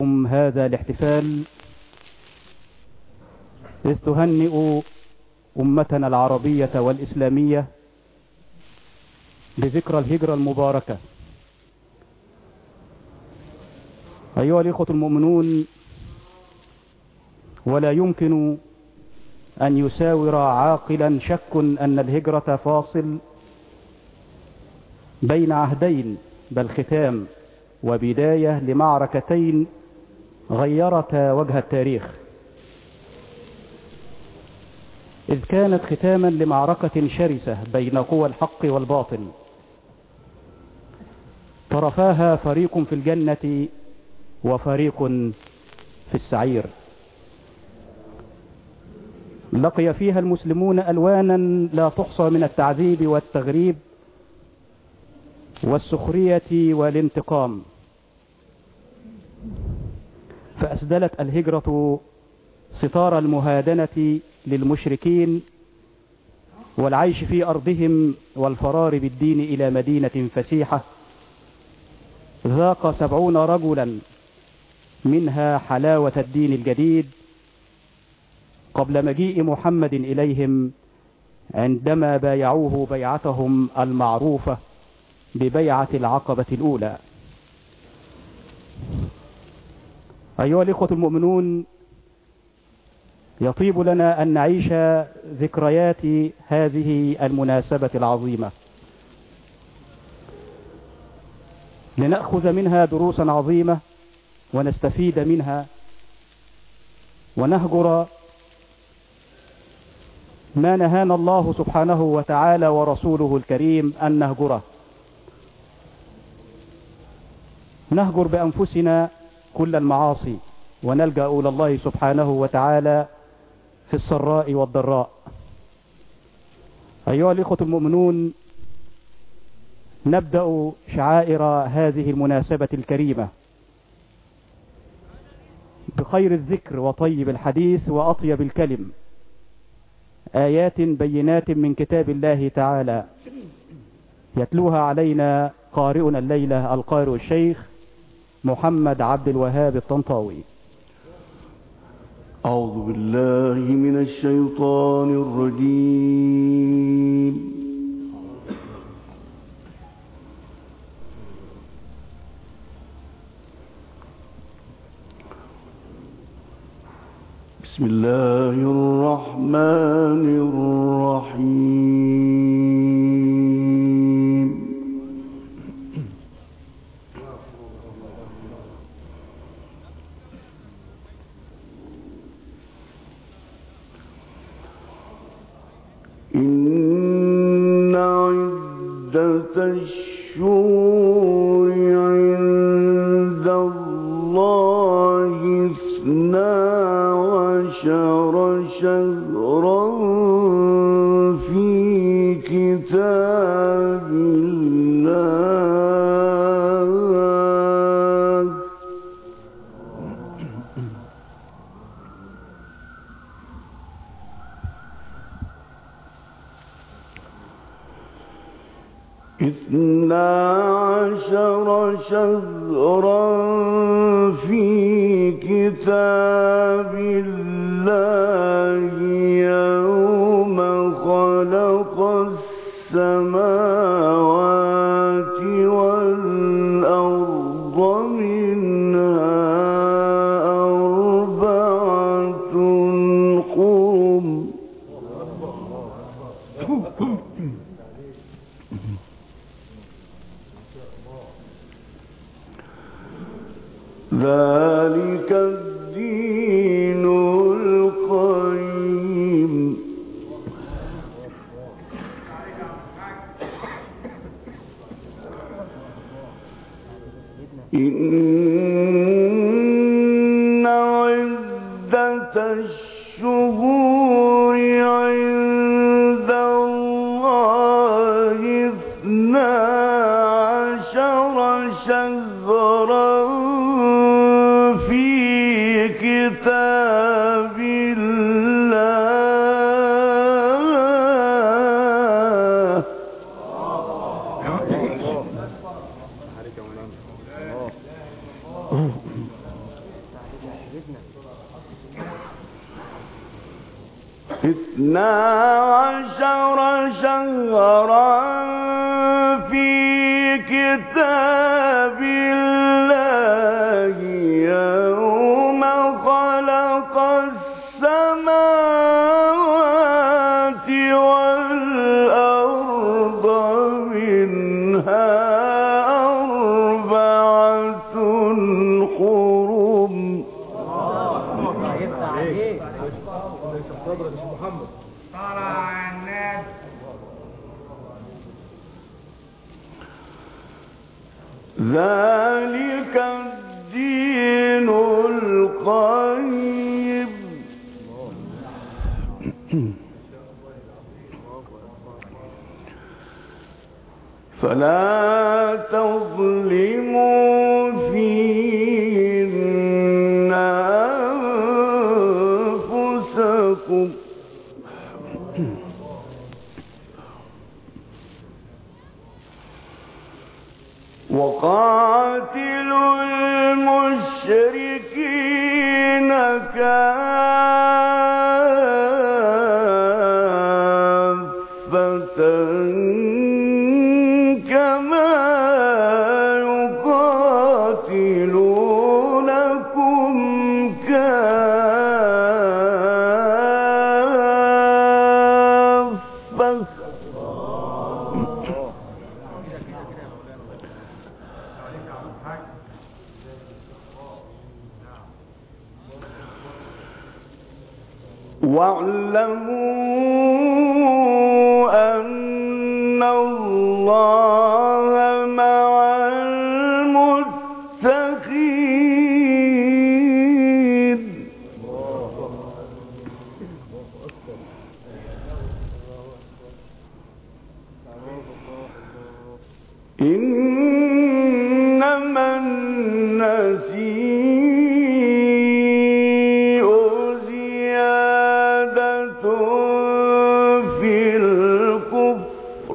هذا الاحتفال إذ تهنئ أمتنا العربية والإسلامية بذكرى الهجرة المباركة. أيها الإخوة المؤمنون، ولا يمكن أن يساور عاقلا شك أن الهجرة فاصل بين عهدين، بل ختام وبداية لمعركتين غيرتا وجه التاريخ، إذ كانت ختاما لمعركة شرسة بين قوى الحق والباطل، طرفاها فريق في الجنة وفريق في السعير. لقي فيها المسلمون ألوانا لا تحصى من التعذيب والتغريب والسخرية والانتقام، فأسدلت الهجرة ستار المهادنة للمشركين والعيش في أرضهم والفرار بالدين إلى مدينة فسيحة ذاق 70 رجلا منها حلاوة الدين الجديد قبل مجيء محمد إليهم، عندما بايعوه بيعتهم المعروفة ببيعة العقبة الأولى. أيها الإخوة المؤمنون، يطيب لنا أن نعيش ذكريات هذه المناسبة العظيمة لنأخذ منها دروسا عظيمة ونستفيد منها ونهجر ما نهانا الله سبحانه وتعالى ورسوله الكريم أن نهجره. نهجر بأنفسنا كل المعاصي ونلجأ إلى الله سبحانه وتعالى في السراء والضراء. أيها الإخوة المؤمنون، نبدأ شعائر هذه المناسبة الكريمة بخير الذكر وطيب الحديث وأطيب الكلم، آيات بينات من كتاب الله تعالى يتلوها علينا قارئنا الليلة القارئ الشيخ محمد عبد الوهاب الطنطاوي. أعوذ بالله من الشيطان الرجيم. بسم الله الرحمن الرحيم. إن عدة الشهور عند الله 12 شهرا في كتاب الله اثنا عشر شهرا في كتاب الله يوم خلق السماوات والأرض منها 4 حرم ذلك الدين القيم. إن عدة الشهور عند الله 12 شهرا في كتاب الله 12 شهرا في كتاب الله يوم خلق السماوات والأرض منها 4 حرم. ذلك الدين القيم فلا تظلموا فيهن أنفسكم وقاتلوا المشركين كافة كما يقاتلونكم كافة واعلموا أن الله مع المتقين. إنما النسيء زيادة في الكفر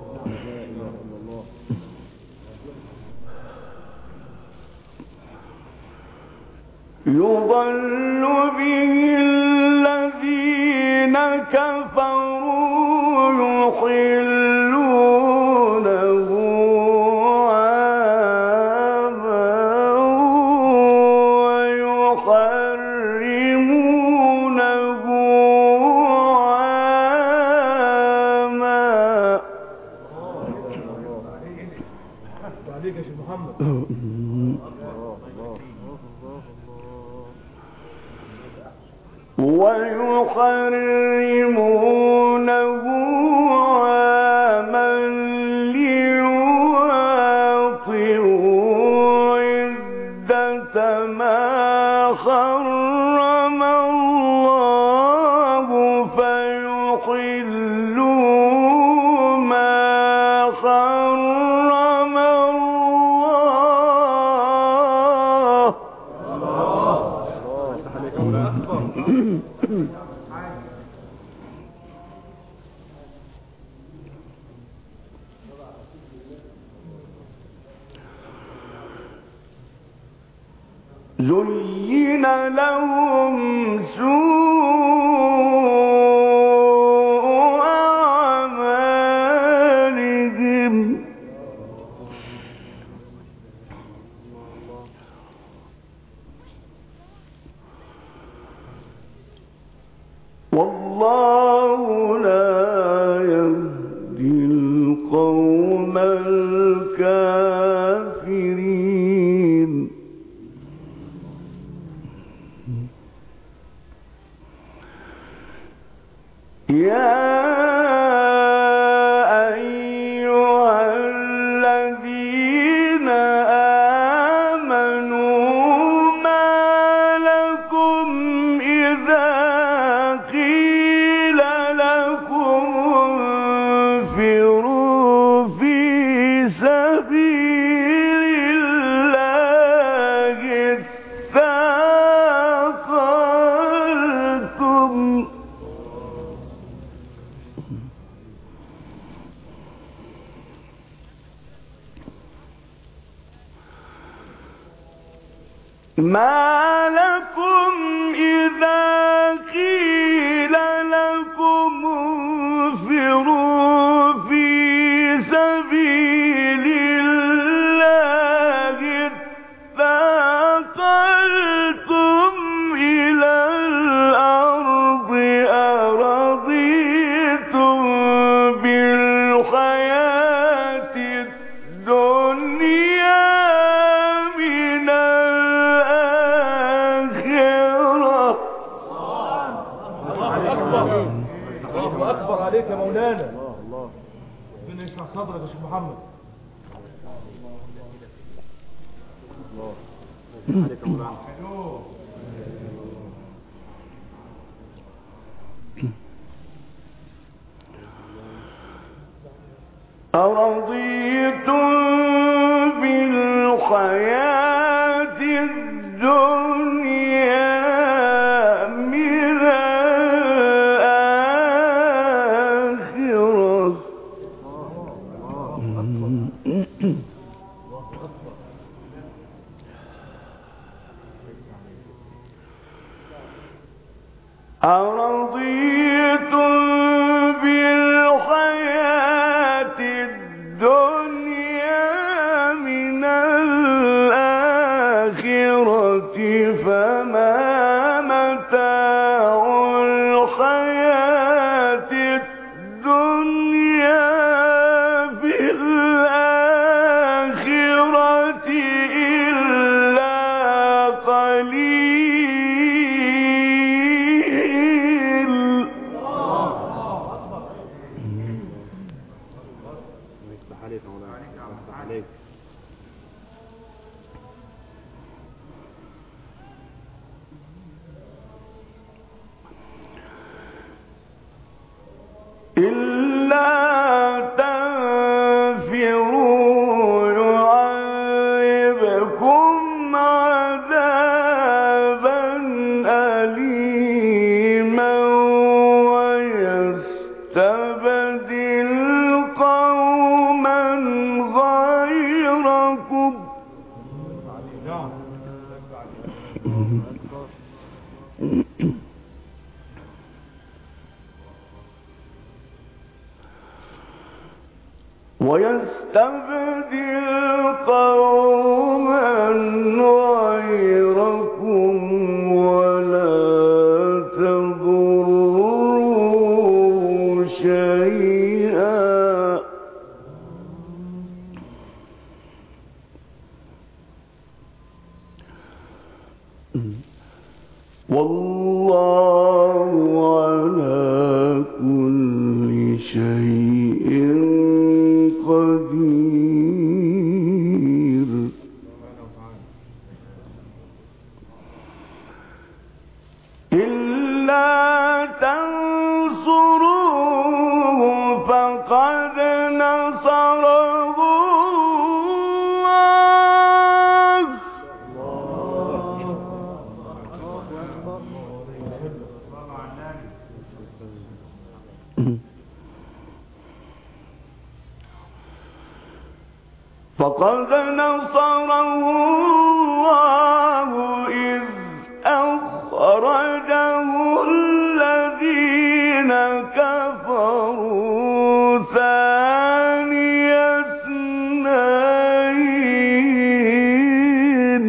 يضل به الذين كفروا يحلونه عاما ويحرمونه عاما ويحرمونه عاما ليواطئوا عدة ما حرم الله فيحلوا ما حرم الله. زين لهم سوء أعمالهم والله لا يهدي القوم الكافرين. يا أيها الذين آمنوا ما لكم إذا قيل لكم انفروا في سبيل الله اثاقلتم ما لكم إذا قيل لكم صدرك يا شيخ محمد. الله عليك يا مولانا. أرضيتم بالحياة الدنيا من الآخرة أرضيتم بالحياة الدنيا من الآخرة فما متاع الحياة الدنيا في الآخرة إلا قليل. إلا تنفروا يعذبكم عذابا أليما ويستبدل قوما غيركم ولا تضروه شيئا. والله على كل شيء قدير. إلا تنصروه فقد نصره الله. فقد نصره الله إذ أخرجه الذين كفروا ثاني اثنين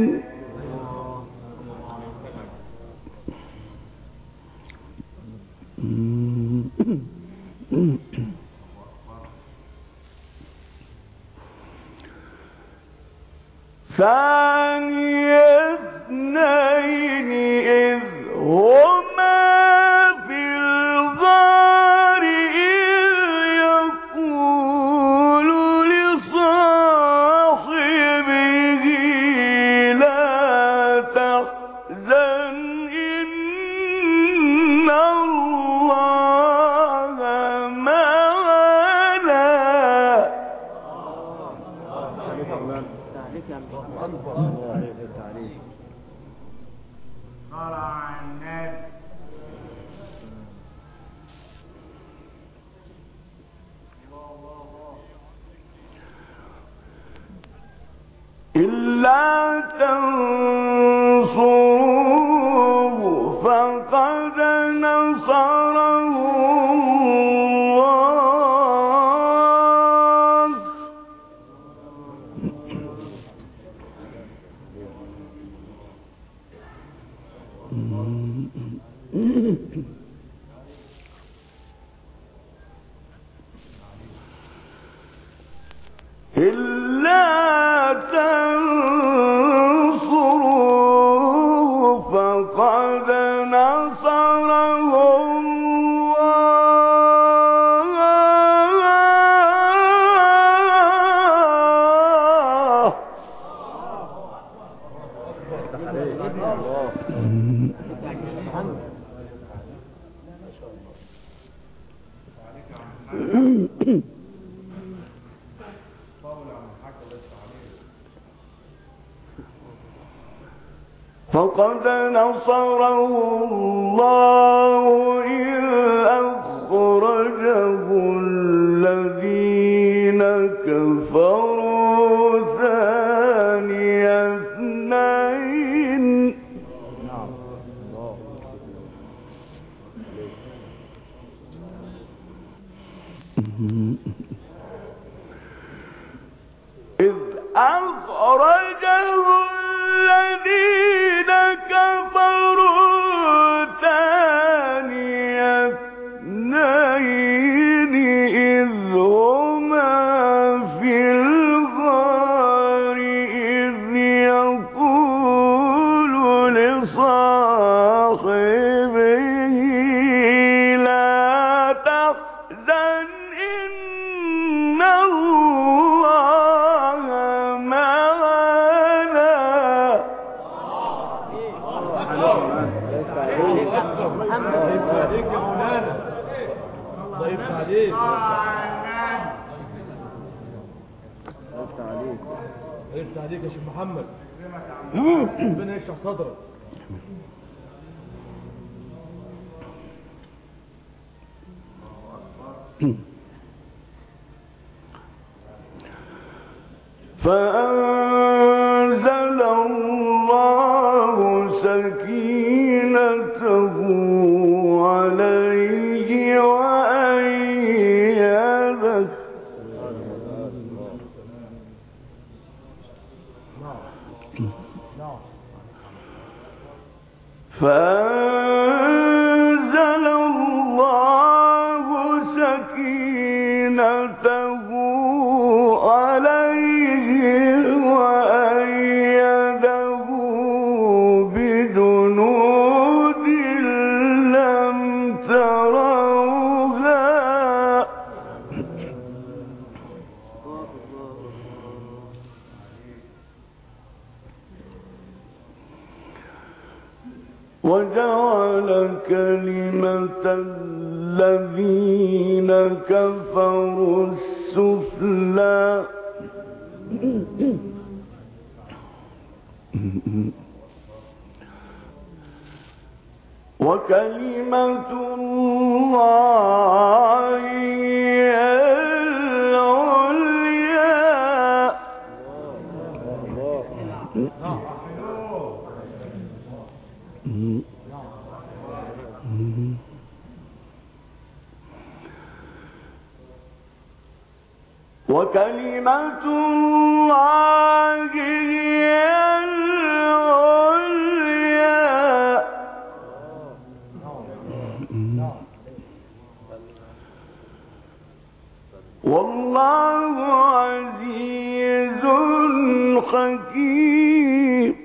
إذ هما في الغار إذ يقول لصاحبه لا تحزن إن الله معنا. إلا تنصروه فقد نصره الله. إلا تنصروه فقد نصره الله فقد نصره الله إذ أخرجه الذين كفروا ثاني اثنين إذ أخرجه الذين كفروا ثاني اثنين إذ هما في الغار إذ يقول لصاحبه لا تحزن إن الله معنا. عليك يا مولانا. ضيفت عليك. ضيفت عليك يا شيخ محمد. ربنا يشرح صدرك. فأنزل الله سكينته عليه وأيده فأنزل الله سكينته عليه وأيده بجنود لم تروها وجعل كلمة الذين كفروا السفلى وكلمة الله هي العليا. وكلمة الله هي العليا والله عزيز حكيم.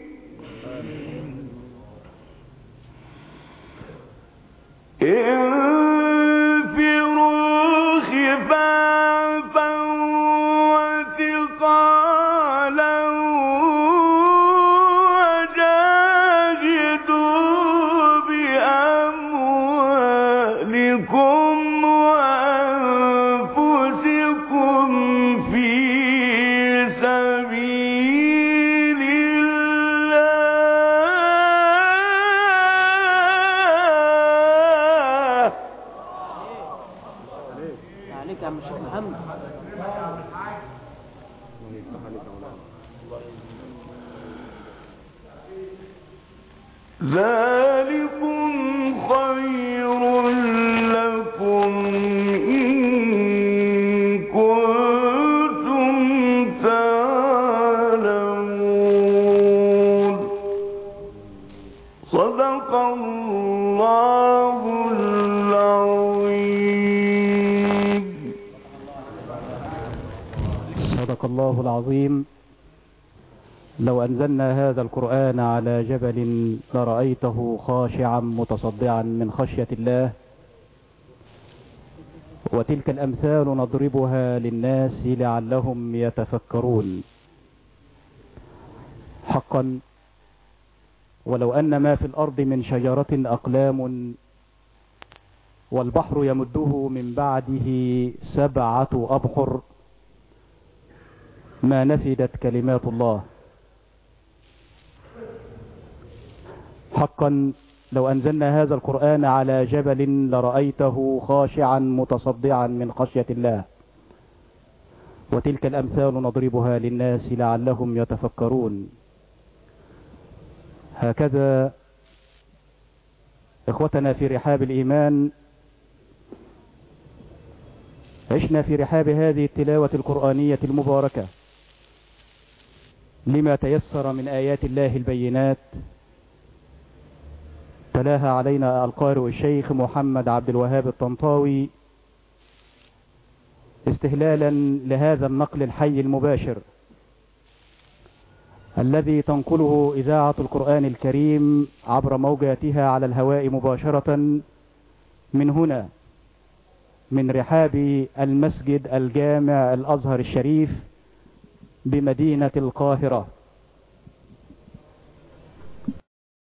انفروا خفافا وثقالا وجاهدوا بأموالكم وأنفسكم في سبيل الله. عليك يا عم الشيخ محمد. ذلكم خير لكم إن كنتم تعلمون. صدق الله العظيم. صدق الله العظيم. لو أنزلنا هذا القرآن على جبل لرأيته خاشعا متصدعا من خشية الله. وتلك الأمثال نضربها للناس لعلهم يتفكرون. حقا ولو أن ما في الأرض من شجرة أقلام والبحر يمده من بعده 7 أبحر ما نفدت كلمات الله. حقا لو أنزلنا هذا القرآن على جبل لرأيته خاشعا متصدعا من خشية الله. وتلك الأمثال نضربها للناس لعلهم يتفكرون. هكذا إخوتنا في رحاب الإيمان عشنا في رحاب هذه التلاوة القرآنية المباركة لما تيسر من آيات الله البينات، تلاها علينا القارئ الشيخ محمد عبد الوهاب الطنطاوي استهلالا لهذا النقل الحي المباشر الذي تنقله إذاعة القرآن الكريم عبر موجاتها على الهواء مباشرة من هنا، من رحاب المسجد الجامع الأزهر الشريف بمدينة القاهرة.